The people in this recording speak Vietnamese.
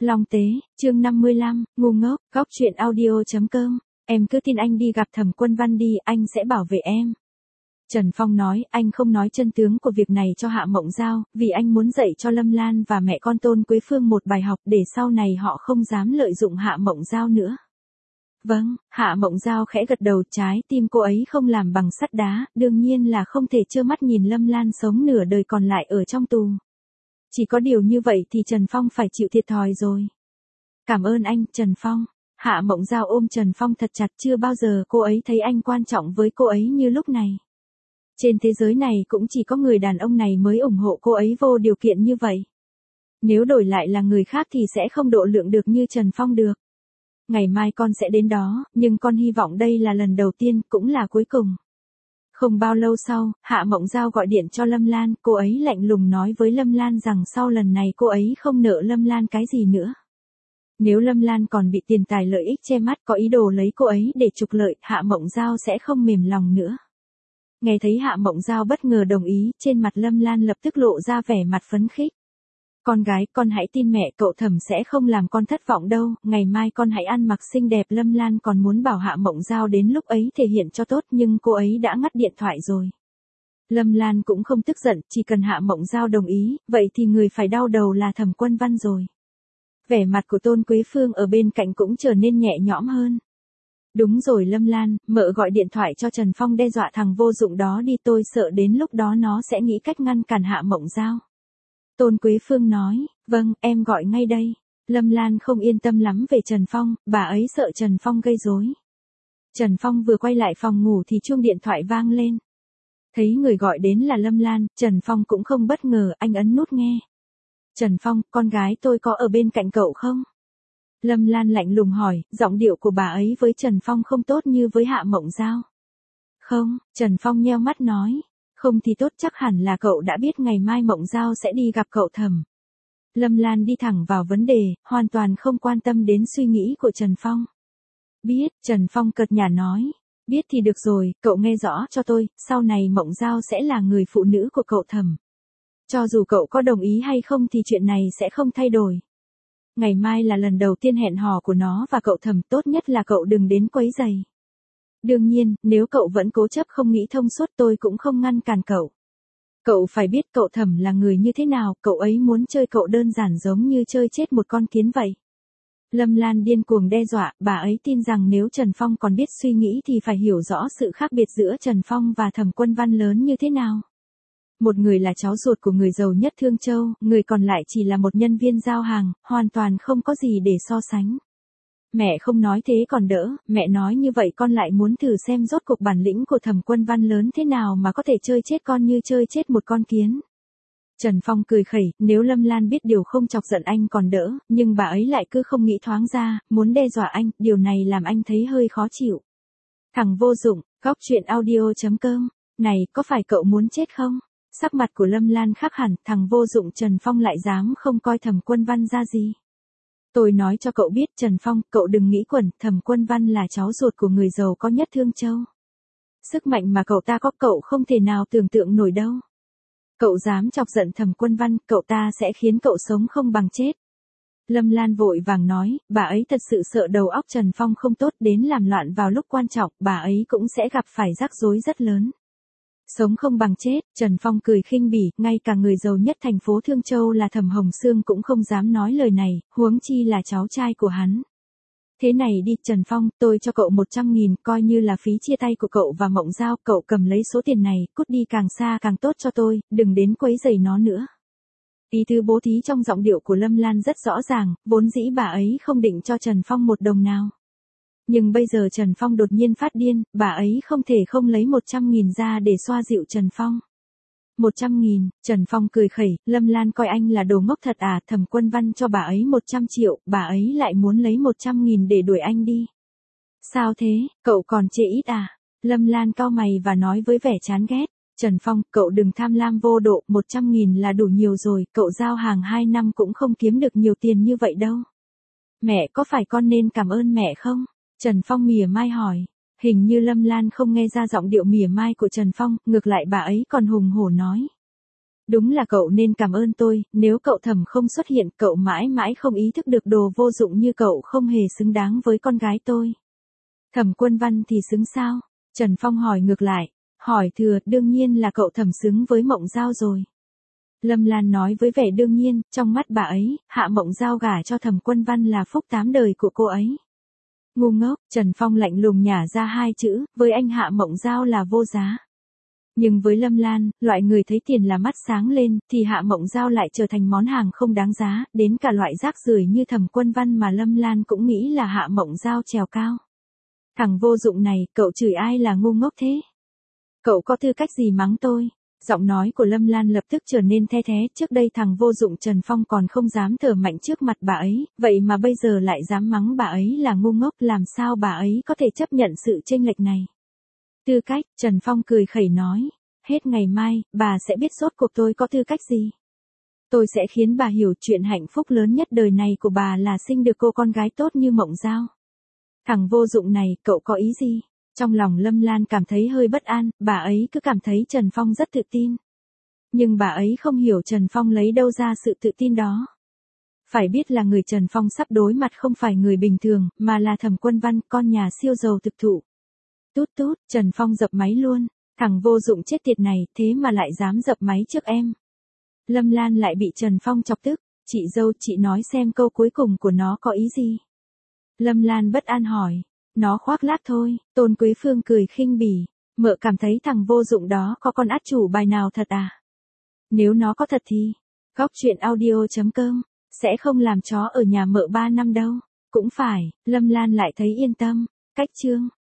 Long Tế, chương 55, ngu ngốc, góc chuyện audio.com, em cứ tin anh đi gặp Thẩm Quân Văn đi, anh sẽ bảo vệ em. Trần Phong nói, anh không nói chân tướng của việc này cho Hạ Mộng Giao, vì anh muốn dạy cho Lâm Lan và mẹ con Tôn Quế Phương một bài học để sau này họ không dám lợi dụng Hạ Mộng Giao nữa. Vâng, Hạ Mộng Giao khẽ gật đầu, trái tim cô ấy không làm bằng sắt đá, đương nhiên là không thể trơ mắt nhìn Lâm Lan sống nửa đời còn lại ở trong tù. Chỉ có điều như vậy thì Trần Phong phải chịu thiệt thòi rồi. Cảm ơn anh, Trần Phong. Hạ Mộng Giao ôm Trần Phong thật chặt, chưa bao giờ cô ấy thấy anh quan trọng với cô ấy như lúc này. Trên thế giới này cũng chỉ có người đàn ông này mới ủng hộ cô ấy vô điều kiện như vậy. Nếu đổi lại là người khác thì sẽ không độ lượng được như Trần Phong được. Ngày mai con sẽ đến đó, nhưng con hy vọng đây là lần đầu tiên, cũng là cuối cùng. Không bao lâu sau, Hạ Mộng Giao gọi điện cho Lâm Lan, cô ấy lạnh lùng nói với Lâm Lan rằng sau lần này cô ấy không nợ Lâm Lan cái gì nữa. Nếu Lâm Lan còn bị tiền tài lợi ích che mắt có ý đồ lấy cô ấy để trục lợi, Hạ Mộng Giao sẽ không mềm lòng nữa. Nghe thấy Hạ Mộng Giao bất ngờ đồng ý, trên mặt Lâm Lan lập tức lộ ra vẻ mặt phấn khích. Con gái, con hãy tin mẹ, cậu Thẩm sẽ không làm con thất vọng đâu, ngày mai con hãy ăn mặc xinh đẹp. Lâm Lan còn muốn bảo Hạ Mộng Giao đến lúc ấy thể hiện cho tốt nhưng cô ấy đã ngắt điện thoại rồi. Lâm Lan cũng không tức giận, chỉ cần Hạ Mộng Giao đồng ý, vậy thì người phải đau đầu là Thẩm Quân Văn rồi. Vẻ mặt của Tôn Quế Phương ở bên cạnh cũng trở nên nhẹ nhõm hơn. Đúng rồi Lâm Lan, mợ gọi điện thoại cho Trần Phong đe dọa thằng vô dụng đó đi, tôi sợ đến lúc đó nó sẽ nghĩ cách ngăn cản Hạ Mộng Giao. Tôn Quế Phương nói, vâng, em gọi ngay đây. Lâm Lan không yên tâm lắm về Trần Phong, bà ấy sợ Trần Phong gây rối. Trần Phong vừa quay lại phòng ngủ thì chuông điện thoại vang lên. Thấy người gọi đến là Lâm Lan, Trần Phong cũng không bất ngờ, anh ấn nút nghe. Trần Phong, con gái tôi có ở bên cạnh cậu không? Lâm Lan lạnh lùng hỏi, giọng điệu của bà ấy với Trần Phong không tốt như với Hạ Mộng Giao. Không, Trần Phong nheo mắt nói. Không thì tốt, chắc hẳn là cậu đã biết ngày mai Mộng Giao sẽ đi gặp cậu Thẩm. Lâm Lan đi thẳng vào vấn đề, hoàn toàn không quan tâm đến suy nghĩ của Trần Phong. Biết, Trần Phong cợt nhả nói. Biết thì được rồi, cậu nghe rõ cho tôi, sau này Mộng Giao sẽ là người phụ nữ của cậu Thẩm. Cho dù cậu có đồng ý hay không thì chuyện này sẽ không thay đổi. Ngày mai là lần đầu tiên hẹn hò của nó và cậu Thẩm, tốt nhất là cậu đừng đến quấy rầy. Đương nhiên, nếu cậu vẫn cố chấp không nghĩ thông suốt tôi cũng không ngăn cản cậu. Cậu phải biết cậu Thẩm là người như thế nào, cậu ấy muốn chơi cậu đơn giản giống như chơi chết một con kiến vậy. Lâm Lan điên cuồng đe dọa, bà ấy tin rằng nếu Trần Phong còn biết suy nghĩ thì phải hiểu rõ sự khác biệt giữa Trần Phong và Thẩm Quân Văn lớn như thế nào. Một người là cháu ruột của người giàu nhất Thương Châu, người còn lại chỉ là một nhân viên giao hàng, hoàn toàn không có gì để so sánh. Mẹ không nói thế còn đỡ, mẹ nói như vậy con lại muốn thử xem rốt cuộc bản lĩnh của Thẩm Quân Văn lớn thế nào mà có thể chơi chết con như chơi chết một con kiến. Trần Phong cười khẩy, nếu Lâm Lan biết điều không chọc giận anh còn đỡ, nhưng bà ấy lại cứ không nghĩ thoáng ra, muốn đe dọa anh, điều này làm anh thấy hơi khó chịu. Thằng vô dụng, góc chuyện audio.com, này, có phải cậu muốn chết không? Sắc mặt của Lâm Lan khác hẳn, thằng vô dụng Trần Phong lại dám không coi Thẩm Quân Văn ra gì. Tôi nói cho cậu biết Trần Phong, cậu đừng nghĩ quẩn, Thẩm Quân Văn là cháu ruột của người giàu có nhất Thương Châu. Sức mạnh mà cậu ta có cậu không thể nào tưởng tượng nổi đâu. Cậu dám chọc giận Thẩm Quân Văn, cậu ta sẽ khiến cậu sống không bằng chết. Lâm Lan vội vàng nói, bà ấy thật sự sợ đầu óc Trần Phong không tốt đến làm loạn vào lúc quan trọng, bà ấy cũng sẽ gặp phải rắc rối rất lớn. Sống không bằng chết, Trần Phong cười khinh bỉ, ngay cả người giàu nhất thành phố Thương Châu là Thẩm Hồng Sương cũng không dám nói lời này, huống chi là cháu trai của hắn. Thế này đi, Trần Phong, tôi cho cậu 100.000, coi như là phí chia tay của cậu và Mộng Giao, cậu cầm lấy số tiền này, cút đi càng xa càng tốt cho tôi, đừng đến quấy rầy nó nữa. Ý tứ bố thí trong giọng điệu của Lâm Lan rất rõ ràng, vốn dĩ bà ấy không định cho Trần Phong một đồng nào. Nhưng bây giờ Trần Phong đột nhiên phát điên, bà ấy không thể không lấy 100.000 ra để xoa dịu Trần Phong. 100.000, Trần Phong cười khẩy, Lâm Lan coi anh là đồ ngốc thật à, Thẩm Quân Văn cho bà ấy 100 triệu, bà ấy lại muốn lấy 100.000 để đuổi anh đi. Sao thế, cậu còn chê ít à? Lâm Lan cau mày và nói với vẻ chán ghét, Trần Phong, cậu đừng tham lam vô độ, 100.000 là đủ nhiều rồi, cậu giao hàng 2 năm cũng không kiếm được nhiều tiền như vậy đâu. Mẹ có phải con nên cảm ơn mẹ không? Trần Phong mỉa mai hỏi. Hình như Lâm Lan không nghe ra giọng điệu mỉa mai của Trần Phong, ngược lại bà ấy còn hùng hổ nói. Đúng là cậu nên cảm ơn tôi, nếu cậu Thẩm không xuất hiện, cậu mãi mãi không ý thức được đồ vô dụng như cậu không hề xứng đáng với con gái tôi. Thẩm Quân Văn thì xứng sao? Trần Phong hỏi ngược lại. Hỏi thừa, đương nhiên là cậu Thẩm xứng với Mộng Giao rồi. Lâm Lan nói với vẻ đương nhiên, trong mắt bà ấy, Hạ Mộng Giao gả cho Thẩm Quân Văn là phúc 8 đời của cô ấy. Ngu ngốc, Trần Phong lạnh lùng nhả ra 2 chữ, với anh Hạ Mộng Giao là vô giá. Nhưng với Lâm Lan, loại người thấy tiền là mắt sáng lên, thì Hạ Mộng Giao lại trở thành món hàng không đáng giá, đến cả loại rác rưởi như Thẩm Quân Văn mà Lâm Lan cũng nghĩ là Hạ Mộng Giao trèo cao. Thằng vô dụng này, cậu chửi ai là ngu ngốc thế? Cậu có tư cách gì mắng tôi? Giọng nói của Lâm Lan lập tức trở nên the thé, trước đây thằng vô dụng Trần Phong còn không dám thở mạnh trước mặt bà ấy, vậy mà bây giờ lại dám mắng bà ấy là ngu ngốc, làm sao bà ấy có thể chấp nhận sự chênh lệch này? Tư cách, Trần Phong cười khẩy nói, hết ngày mai, bà sẽ biết rốt cuộc tôi có tư cách gì. Tôi sẽ khiến bà hiểu chuyện hạnh phúc lớn nhất đời này của bà là sinh được cô con gái tốt như Mộng Giao. Thằng vô dụng này, cậu có ý gì? Trong lòng Lâm Lan cảm thấy hơi bất an, bà ấy cứ cảm thấy Trần Phong rất tự tin. Nhưng bà ấy không hiểu Trần Phong lấy đâu ra sự tự tin đó. Phải biết là người Trần Phong sắp đối mặt không phải người bình thường, mà là Thẩm Quân Văn, con nhà siêu giàu thực thụ. Tút tút, Trần Phong dập máy luôn. Thằng vô dụng chết tiệt này, thế mà lại dám dập máy trước em. Lâm Lan lại bị Trần Phong chọc tức. Chị dâu, chị nói xem câu cuối cùng của nó có ý gì? Lâm Lan bất an hỏi. Nó khoác lác thôi. Tôn Quế Phương cười khinh bỉ. Mợ cảm thấy thằng vô dụng đó có con át chủ bài nào thật à? Nếu nó có thật thì, góc chuyện audio.com, sẽ không làm chó ở nhà mợ 3 năm đâu. Cũng phải, Lâm Lan lại thấy yên tâm. Cách chương.